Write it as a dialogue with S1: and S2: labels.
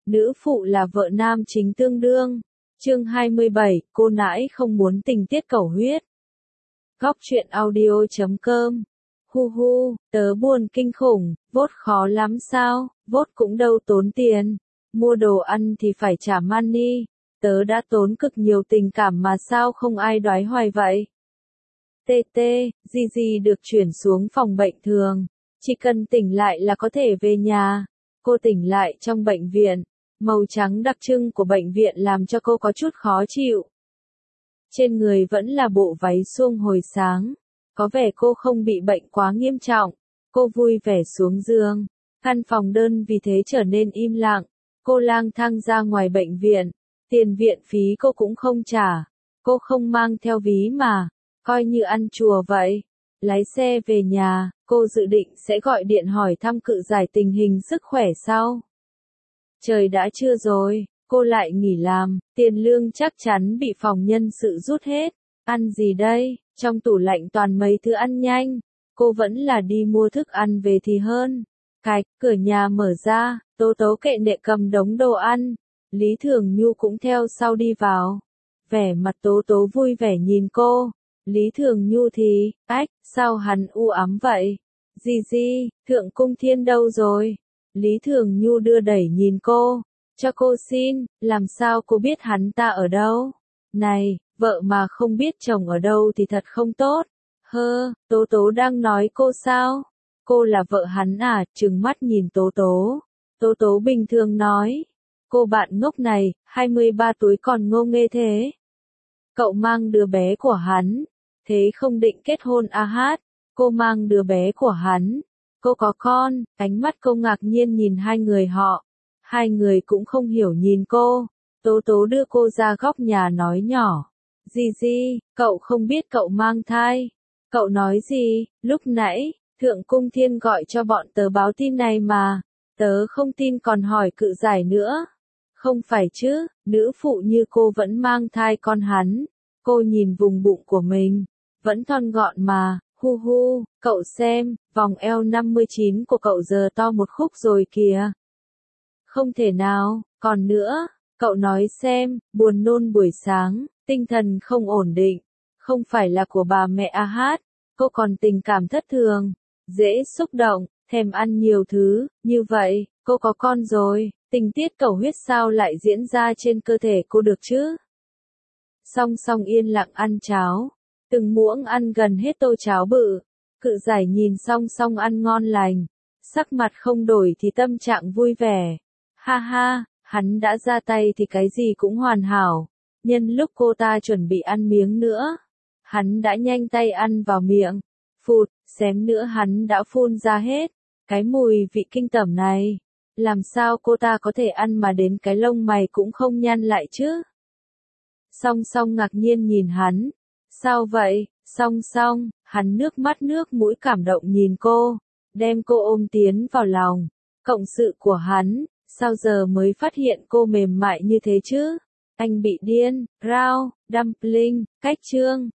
S1: nữ phụ là vợ nam chính tương đương. Chương 27, cô nãi không muốn tình tiết cầu huyết. Góc truyện audio.com. Hu hu, tớ buồn kinh khủng, vote khó lắm sao, vote cũng đâu tốn tiền. Mua đồ ăn thì phải trả money. Tớ đã tốn cực nhiều tình cảm mà sao không ai đoái hoài vậy. TT, Gigi được chuyển xuống phòng bệnh thường. Chỉ cần tỉnh lại là có thể về nhà. Cô tỉnh lại trong bệnh viện. Màu trắng đặc trưng của bệnh viện làm cho cô có chút khó chịu. Trên người vẫn là bộ váy suông hồi sáng. Có vẻ cô không bị bệnh quá nghiêm trọng. Cô vui vẻ xuống giường. Căn phòng đơn vì thế trở nên im lặng. Cô lang thang ra ngoài bệnh viện. Tiền viện phí cô cũng không trả. Cô không mang theo ví mà. Coi như ăn chùa vậy. Lái xe về nhà, cô dự định sẽ gọi điện hỏi thăm Cự Giải tình hình sức khỏe sau. Trời đã trưa rồi, cô lại nghỉ làm, tiền lương chắc chắn bị phòng nhân sự rút hết. Ăn gì đây? Trong tủ lạnh toàn mấy thứ ăn nhanh. Cô vẫn là đi mua thức ăn về thì hơn. Cạch, cửa nhà mở ra, Tố Tố kệ nệ cầm đống đồ ăn. Lý Thường Nhu cũng theo sau đi vào. Vẻ mặt Tố Tố vui vẻ nhìn cô. Lý Thường Nhu thì, sao hắn u ám vậy? Gigi, Thượng Cung Thiên đâu rồi? Lý Thường Nhu đưa đẩy nhìn cô. Cho cô xin, làm sao cô biết hắn ta ở đâu? Này, vợ mà không biết chồng ở đâu thì thật không tốt. Tố Tố đang nói cô sao? Cô là vợ hắn à? Trừng mắt nhìn Tố Tố. Tố Tố bình thường nói. Cô bạn ngốc này, 23 tuổi còn ngô nghê thế. Cậu mang đứa bé của hắn. Thế không định kết hôn à hát? Cô mang đứa bé của hắn. Cô có con, ánh mắt cô ngạc nhiên nhìn hai người họ. Hai người cũng không hiểu nhìn cô. Tố Tố đưa cô ra góc nhà nói nhỏ. Gigi, cậu không biết cậu mang thai. Cậu nói gì? Lúc nãy, Thượng Cung Thiên gọi cho bọn tớ báo tin này mà. Tớ không tin còn hỏi Cự Giải nữa. Không phải chứ, nữ phụ như cô vẫn mang thai con hắn. Cô nhìn vùng bụng của mình. Vẫn thon gọn mà, hu hu, cậu xem, vòng eo 59 của cậu giờ to một khúc rồi kìa. Không thể nào, còn nữa, cậu nói xem, buồn nôn buổi sáng, tinh thần không ổn định, không phải là của bà mẹ a hát, cô còn tình cảm thất thường, dễ xúc động, thèm ăn nhiều thứ, như vậy, cô có con rồi, tình tiết cầu huyết sao lại diễn ra trên cơ thể cô được chứ? Song song yên lặng ăn cháo. Từng muỗng ăn gần hết tô cháo bự. Cự Giải nhìn song song ăn ngon lành. Sắc mặt không đổi thì tâm trạng vui vẻ. Ha ha, hắn đã ra tay thì cái gì cũng hoàn hảo. Nhân lúc cô ta chuẩn bị ăn miếng nữa. Hắn đã nhanh tay ăn vào miệng. Phụt, xém nữa hắn đã phun ra hết. Cái mùi vị kinh tởm này. Làm sao cô ta có thể ăn mà đến cái lông mày cũng không nhăn lại chứ? Song song ngạc nhiên nhìn hắn. Sao vậy? Song song, hắn nước mắt nước mũi cảm động nhìn cô, đem cô ôm tiến vào lòng. Cộng sự của hắn, sao giờ mới phát hiện cô mềm mại như thế chứ? Anh bị điên, rao, dumpling, cách chương.